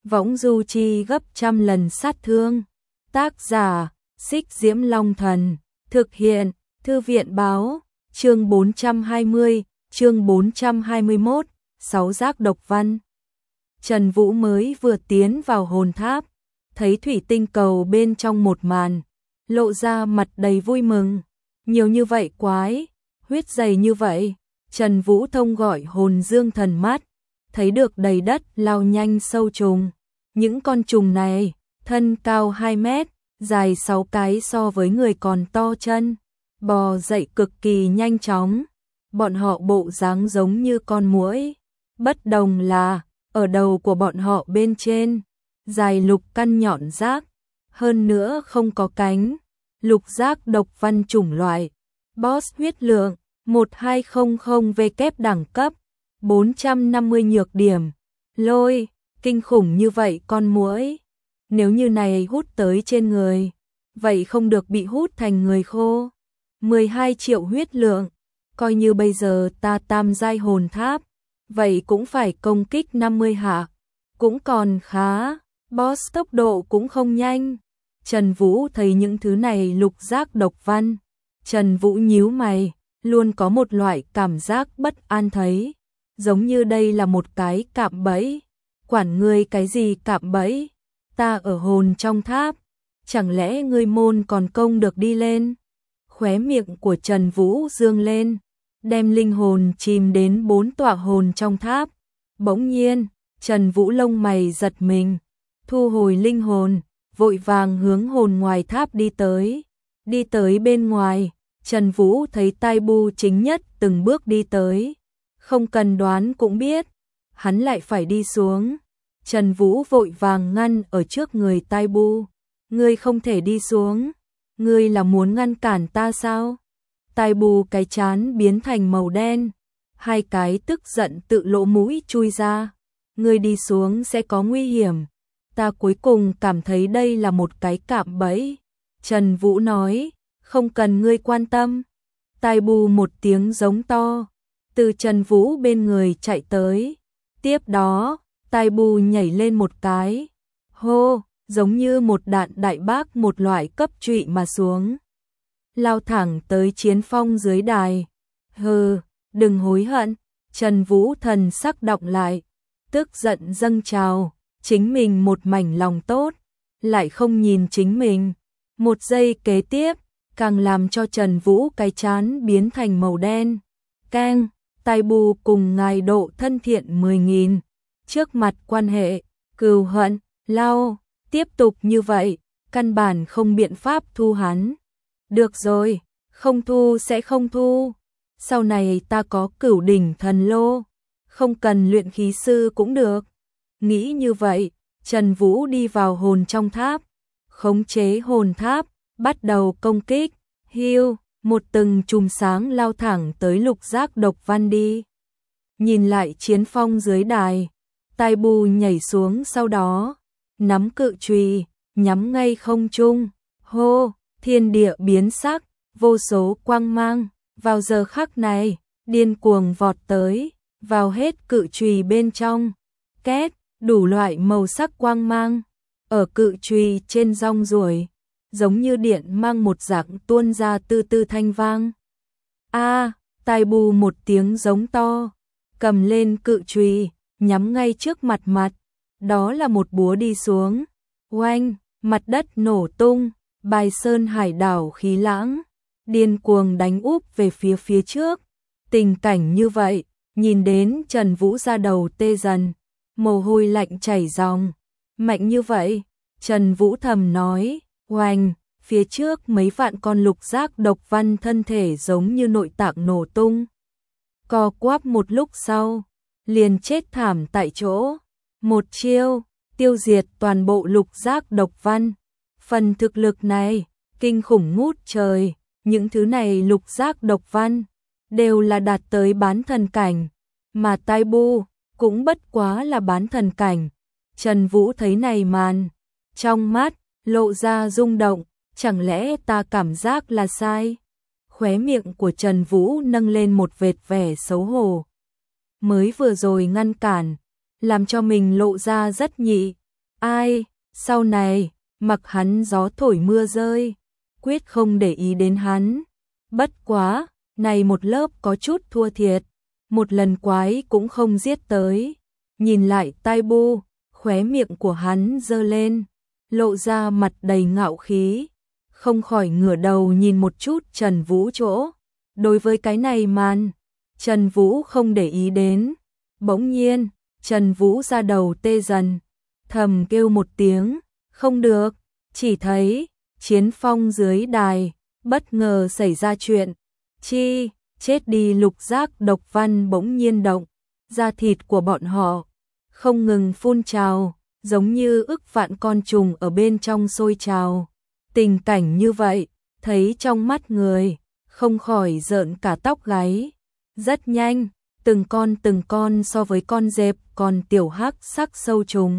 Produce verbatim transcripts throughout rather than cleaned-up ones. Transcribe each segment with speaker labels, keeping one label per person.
Speaker 1: võng du chi gấp trăm lần sát thương. Tác giả, Xích Diễm Long Thần, thực hiện, Thư viện báo, chương bốn trăm hai mươi, chương bốn trăm hai mươi mốt, sáu giác độc văn. Trần Vũ mới vừa tiến vào hồn tháp, thấy thủy tinh cầu bên trong một màn, lộ ra mặt đầy vui mừng. Nhiều như vậy quái, huyết dày như vậy, Trần Vũ thông gọi hồn dương thần mắt, thấy được đầy đất lao nhanh sâu trùng. Những con trùng này, thân cao hai mét, dài sáu cái so với người còn to chân, bò dậy cực kỳ nhanh chóng. Bọn họ bộ dáng giống như con muỗi, bất đồng là ở đầu của bọn họ bên trên dài lục căn nhọn giác, hơn nữa không có cánh. Lục giác độc văn chủng loại, boss huyết lượng một hai không không W đẳng cấp, bốn trăm năm mươi nhược điểm. Lôi, kinh khủng như vậy con muỗi, nếu như này hút tới trên người, vậy không được bị hút thành người khô. mười hai triệu huyết lượng, coi như bây giờ ta tam giai hồn tháp, vậy cũng phải công kích năm mươi hạ, cũng còn khá, boss tốc độ cũng không nhanh. Trần Vũ thấy những thứ này lục giác độc văn, Trần Vũ nhíu mày, luôn có một loại cảm giác bất an thấy, giống như đây là một cái cạm bẫy. Quản ngươi cái gì cạm bẫy, ta ở hồn trong tháp, chẳng lẽ ngươi môn còn công được đi lên? Khóe miệng của Trần Vũ dương lên, đem linh hồn chìm đến bốn tọa hồn trong tháp. Bỗng nhiên, Trần Vũ lông mày giật mình, thu hồi linh hồn, vội vàng hướng hồn ngoài tháp đi tới. Đi tới bên ngoài, Trần Vũ thấy Tai Bu chính nhất từng bước đi tới. Không cần đoán cũng biết, hắn lại phải đi xuống. Trần Vũ vội vàng ngăn ở trước người Tai Bu. Ngươi không thể đi xuống, ngươi là muốn ngăn cản ta sao? Tai Bu cái trán biến thành màu đen, hai cái tức giận tự lỗ mũi chui ra. Ngươi đi xuống sẽ có nguy hiểm. Ta cuối cùng cảm thấy đây là một cái cạm bẫy. Trần Vũ nói, không cần ngươi quan tâm. Tai Bu một tiếng giống to, từ Trần Vũ bên người chạy tới. Tiếp đó, Tai Bu nhảy lên một cái, hô, giống như một đạn đại bác một loại cấp trụy mà xuống, lao thẳng tới Chiến Phong dưới đài. Hừ, đừng hối hận. Trần Vũ thần sắc đọng lại, tức giận dâng trào, chính mình một mảnh lòng tốt, lại không nhìn chính mình. Một giây kế tiếp, càng làm cho Trần Vũ cái trán biến thành màu đen. Keng, Tai Bu cùng ngài độ thân thiện mười nghìn. Trước mặt quan hệ, cừu hận, lao, tiếp tục như vậy, căn bản không biện pháp thu hắn. Được rồi, không thu sẽ không thu. Sau này ta có cửu đỉnh thần lô, không cần luyện khí sư cũng được. Nghĩ như vậy, Trần Vũ đi vào hồn trong tháp, khống chế hồn tháp, bắt đầu công kích. Hiu, một từng chùm sáng lao thẳng tới lục giác độc văn đi. Nhìn lại Chiến Phong dưới đài, Tai Bu nhảy xuống, sau đó nắm cự chùy, nhắm ngay không trung. Hô, thiên địa biến sắc, vô số quang mang, vào giờ khắc này, điên cuồng vọt tới, vào hết cự chùy bên trong. Két, đủ loại màu sắc quang mang, ở cự chùy trên rong ruổi, giống như điện mang một dạng tuôn ra tư tư thanh vang. A, à, Tai Bu một tiếng giống to, cầm lên cự chùy, nhắm ngay trước mặt mặt, đó là một búa đi xuống. Oanh, mặt đất nổ tung, bài sơn hải đảo khí lãng, điên cuồng đánh úp về phía phía trước. Tình cảnh như vậy, nhìn đến Trần Vũ ra đầu tê dần, mồ hôi lạnh chảy ròng. Mạnh như vậy, Trần Vũ thầm nói, oanh, phía trước mấy vạn con lục giác độc văn thân thể giống như nội tạng nổ tung. Co quắp một lúc sau, liền chết thảm tại chỗ. Một chiêu, tiêu diệt toàn bộ lục giác độc văn. Phần thực lực này, kinh khủng ngút trời. Những thứ này lục giác độc văn, đều là đạt tới bán thần cảnh. Mà Tai Bu, cũng bất quá là bán thần cảnh. Trần Vũ thấy này màn, trong mắt, lộ ra rung động. Chẳng lẽ ta cảm giác là sai? Khóe miệng của Trần Vũ nâng lên một vệt vẻ xấu hổ. Mới vừa rồi ngăn cản, làm cho mình lộ ra rất nhị. Ai, sau này, mặc hắn gió thổi mưa rơi, quyết không để ý đến hắn. Bất quá, này một lớp có chút thua thiệt, một lần quái cũng không giết tới. Nhìn lại Tai Bu, khóe miệng của hắn giơ lên, lộ ra mặt đầy ngạo khí, không khỏi ngửa đầu nhìn một chút Trần Vũ chỗ. Đối với cái này màn, Trần Vũ không để ý đến. Bỗng nhiên, Trần Vũ ra đầu tê dần, thầm kêu một tiếng, không được, chỉ thấy chiến phong dưới đài, bất ngờ xảy ra chuyện. Chi, chết đi Lục Giác độc văn bỗng nhiên động, da thịt của bọn họ không ngừng phun trào, giống như ức vạn con trùng ở bên trong sôi trào. Tình cảnh như vậy, thấy trong mắt người, không khỏi rợn cả tóc gáy. Rất nhanh, từng con từng con so với con dẹp còn tiểu hắc sắc sâu trùng.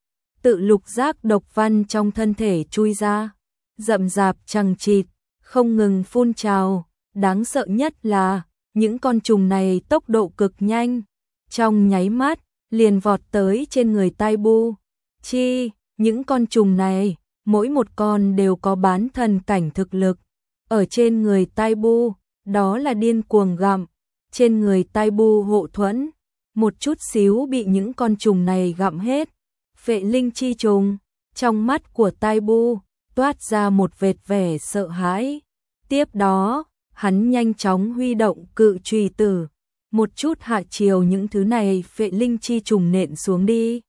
Speaker 1: Tự Lục Giác độc văn trong thân thể chui ra, rậm rạp chằng chịt, không ngừng phun trào. Đáng sợ nhất là, những con trùng này tốc độ cực nhanh, trong nháy mắt, liền vọt tới trên người Tai Bu. Chi, những con trùng này, mỗi một con đều có bán thần cảnh thực lực. Ở trên người Tai Bu, đó là điên cuồng gặm. Trên người Tai Bu hộ thuẫn, một chút xíu bị những con trùng này gặm hết. Phệ linh chi trùng, trong mắt của Tai Bu, toát ra một vệt vẻ sợ hãi. Tiếp đó, hắn nhanh chóng huy động cự chùy tử, một chút hạ chiều những thứ này phệ linh chi trùng nện xuống đi.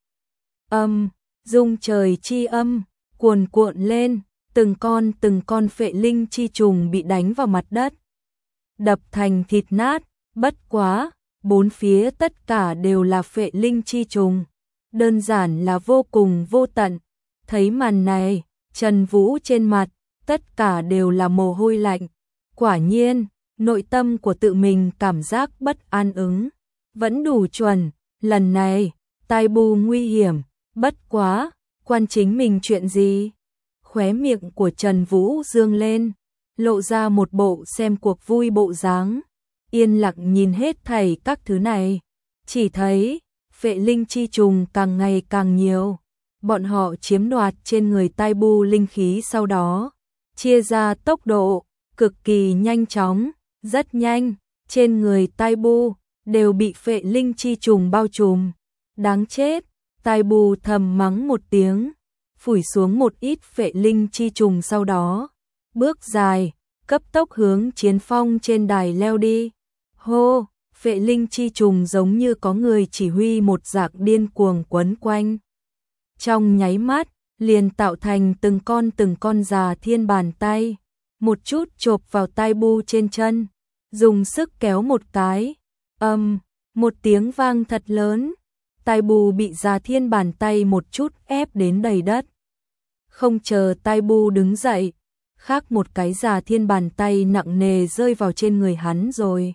Speaker 1: Âm, rung trời chi âm, cuồn cuộn lên, từng con từng con phệ linh chi trùng bị đánh vào mặt đất, đập thành thịt nát. Bất quá, bốn phía tất cả đều là phệ linh chi trùng, đơn giản là vô cùng vô tận. Thấy màn này, Trần Vũ trên mặt, tất cả đều là mồ hôi lạnh. Quả nhiên, nội tâm của tự mình cảm giác bất an ứng, vẫn đủ chuẩn, lần này, Tai Bu nguy hiểm, bất quá, quan chính mình chuyện gì? Khóe miệng của Trần Vũ dương lên, lộ ra một bộ xem cuộc vui bộ dáng, yên lặng nhìn hết thảy các thứ này, chỉ thấy, phệ linh chi trùng càng ngày càng nhiều, bọn họ chiếm đoạt trên người Tai Bu linh khí sau đó, chia ra tốc độ cực kỳ nhanh chóng, rất nhanh, trên người Tai Bu đều bị phệ linh chi trùng bao trùm. Đáng chết, Tai Bu thầm mắng một tiếng, phủi xuống một ít phệ linh chi trùng sau đó, bước dài, cấp tốc hướng chiến phong trên đài leo đi. Hô, phệ linh chi trùng giống như có người chỉ huy một dạng điên cuồng quấn quanh. Trong nháy mắt, liền tạo thành từng con từng con già thiên bàn tay, một chút chộp vào Tai Bu trên chân, dùng sức kéo một cái, âm, một tiếng vang thật lớn, Tai Bu bị già thiên bàn tay một chút ép đến đầy đất. Không chờ Tai Bu đứng dậy, khác một cái già thiên bàn tay nặng nề rơi vào trên người hắn rồi.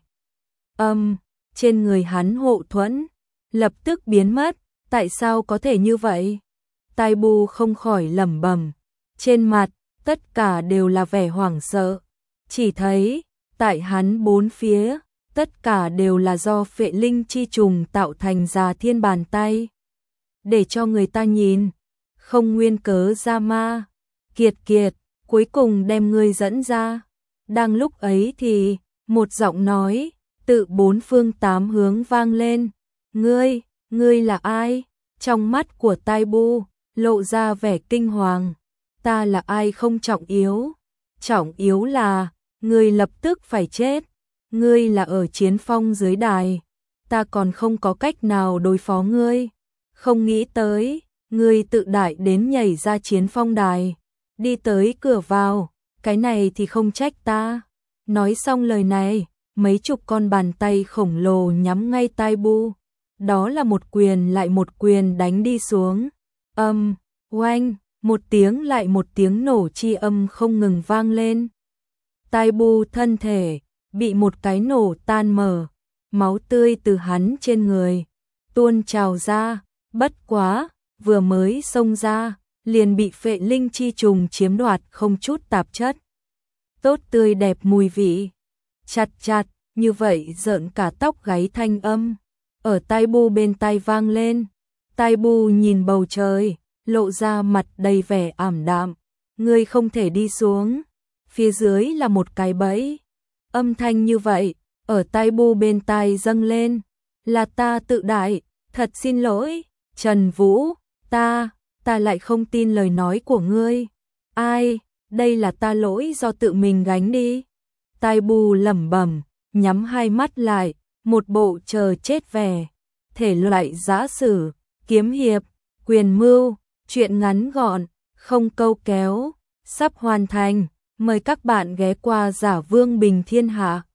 Speaker 1: Âm, trên người hắn hộ thuẫn, lập tức biến mất, tại sao có thể như vậy? Tai Bu không khỏi lẩm bẩm, trên mặt, tất cả đều là vẻ hoảng sợ, chỉ thấy, tại hắn bốn phía, tất cả đều là do phệ linh chi trùng tạo thành già thiên bàn tay. Để cho người ta nhìn, không nguyên cớ ra ma, kiệt kiệt, cuối cùng đem ngươi dẫn ra. Đang lúc ấy thì, một giọng nói, tự bốn phương tám hướng vang lên, ngươi, ngươi là ai? Trong mắt của Tai Bu, lộ ra vẻ kinh hoàng, ta là ai không trọng yếu, trọng yếu là, ngươi lập tức phải chết, ngươi là ở chiến phong dưới đài, ta còn không có cách nào đối phó ngươi, không nghĩ tới, ngươi tự đại đến nhảy ra chiến phong đài, đi tới cửa vào, cái này thì không trách ta. Nói xong lời này, mấy chục con bàn tay khổng lồ nhắm ngay Tai Bu, đó là một quyền lại một quyền đánh đi xuống. Âm, oanh, một tiếng lại một tiếng nổ chi âm không ngừng vang lên. Tai Bu thân thể bị một cái nổ tan mở, máu tươi từ hắn trên người tuôn trào ra, bất quá, vừa mới xông ra, liền bị phệ linh chi trùng chiếm đoạt không chút tạp chất. Tốt tươi đẹp mùi vị, chặt chặt, như vậy rợn cả tóc gáy thanh âm, ở Tai Bu bên tai vang lên. Tai Bu nhìn bầu trời, lộ ra mặt đầy vẻ ảm đạm. Ngươi không thể đi xuống, phía dưới là một cái bẫy. Âm thanh như vậy, ở tai Bu bên tai dâng lên. Là ta tự đại, thật xin lỗi, Trần Vũ, ta, ta lại không tin lời nói của ngươi. Ai, đây là ta lỗi do tự mình gánh đi. Tai Bu lẩm bẩm, nhắm hai mắt lại, một bộ chờ chết vẻ. Thể loại giã sử, kiếm hiệp, quyền mưu, truyện ngắn gọn, không câu kéo, sắp hoàn thành. Mời các bạn ghé qua Giả Vương Bình Thiên Hạ.